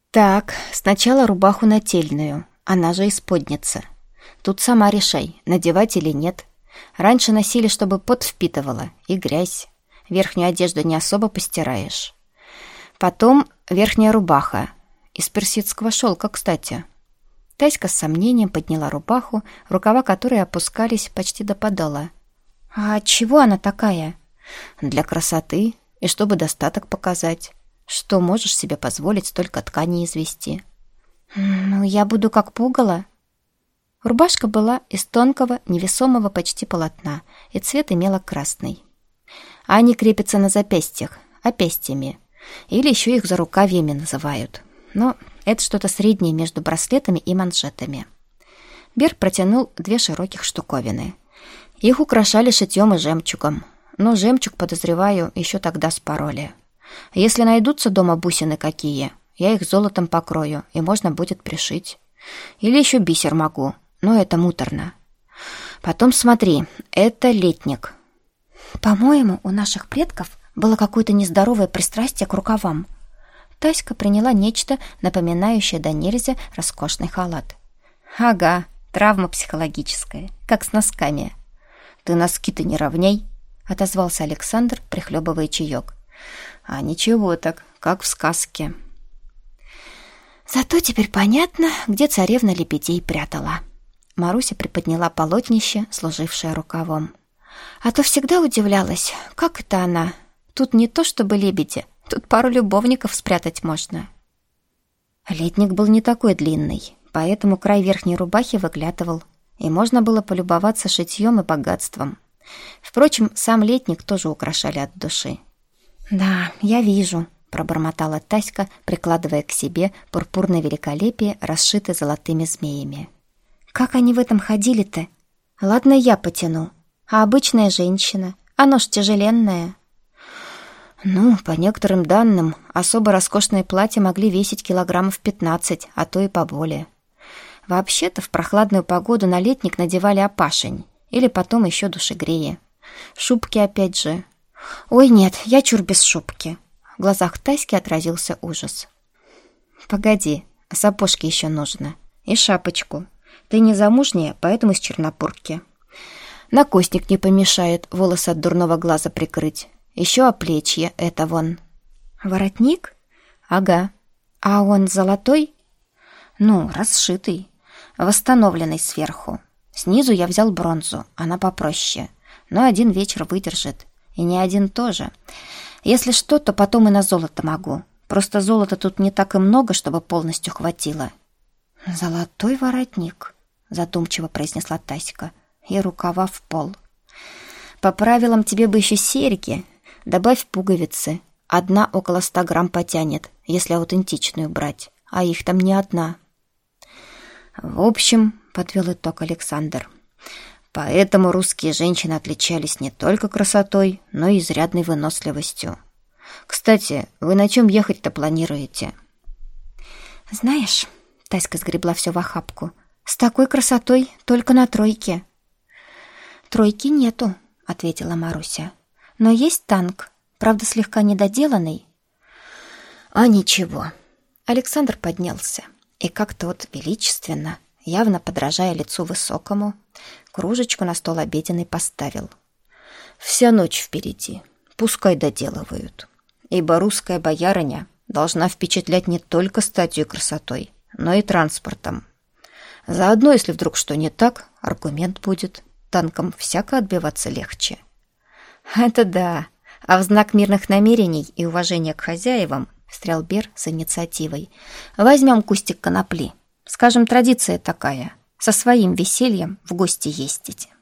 Так, сначала рубаху нательную, она же исподница. Тут сама решай, надевать или нет. Раньше носили, чтобы пот впитывала и грязь. Верхнюю одежду не особо постираешь. Потом верхняя рубаха. Из персидского шелка, кстати. Таська с сомнением подняла рубаху, рукава которой опускались почти до подола. А от чего она такая? Для красоты и чтобы достаток показать. Что можешь себе позволить столько ткани извести? Ну, я буду как пугало. Рубашка была из тонкого, невесомого почти полотна, и цвет имела красный. Они крепятся на запястьях, опястьями, или еще их зарукавьями называют. Но это что-то среднее между браслетами и манжетами. Бер протянул 2 широких штуковины. Их украшали шитьем и жемчугом. Но жемчуг, подозреваю, еще тогда спороли. Если найдутся дома бусины какие, я их золотом покрою, и можно будет пришить. Или еще бисер могу, но это муторно. Потом смотри, это летник. По-моему, у наших предков было какое-то нездоровое пристрастие к рукавам. Таська приняла нечто, напоминающее до нельзя роскошный халат. Ага, травма психологическая, как с носками. Ты носки-то не равняй, отозвался Александр, прихлебывая чаек. А ничего так, как в сказке. Зато теперь понятно, где царевна лебедей прятала. Маруся приподняла полотнище, служившее рукавом. А то всегда удивлялась, как это она? Тут не то чтобы лебеди, тут пару любовников спрятать можно. Летник был не такой длинный, поэтому край верхней рубахи выглядывал, и можно было полюбоваться шитьем и богатством. Впрочем, сам летник тоже украшали от души. «Да, я вижу», — пробормотала Таська, прикладывая к себе пурпурное великолепие, расшитое золотыми змеями. «Как они в этом ходили-то? Ладно, я потяну. А обычная женщина? Оно ж тяжеленное». Ну, по некоторым данным, особо роскошные платья могли весить килограммов 15, а то и поболее. Вообще-то в прохладную погоду на летник надевали опашень, или потом еще душегреи. Шубки опять же. Ой, нет, я чур без шубки. В глазах Таськи отразился ужас. Погоди, сапожки еще нужно. И шапочку. Ты не замужняя, поэтому с чернопурки. Накосник не помешает волосы от дурного глаза прикрыть. Еще оплечье, это вон. Воротник? Ага. А он золотой? Ну, расшитый. Восстановленный сверху. Снизу я взял бронзу, она попроще. Но один вечер выдержит. И не один тоже. Если что, то потом и на золото могу. Просто золота тут не так и много, чтобы полностью хватило. «Золотой воротник», — задумчиво произнесла Таська. «И рукава в пол. По правилам тебе бы еще серьги. Добавь пуговицы. Одна около 100 грамм потянет, если аутентичную брать. А их там не одна». В общем, подвел итог Александр, поэтому русские женщины отличались не только красотой, но и изрядной выносливостью. Кстати, вы на чем ехать-то планируете? Знаешь, Таська сгребла все в охапку, с такой красотой только на тройке. Тройки нету, ответила Маруся. Но есть танк, правда, слегка недоделанный. А ничего. Александр поднялся и как-то вот величественно, явно подражая лицу высокому, кружечку на стол обеденный поставил. Вся ночь впереди, пускай доделывают. Ибо русская боярыня должна впечатлять не только статью и красотой, но и транспортом. Заодно, если вдруг что не так, аргумент будет. Танком всяко отбиваться легче. Это да. А в знак мирных намерений и уважения к хозяевам встрял Бер с инициативой. Возьмем кустик конопли. Скажем, традиция такая. Со своим весельем в гости ездить.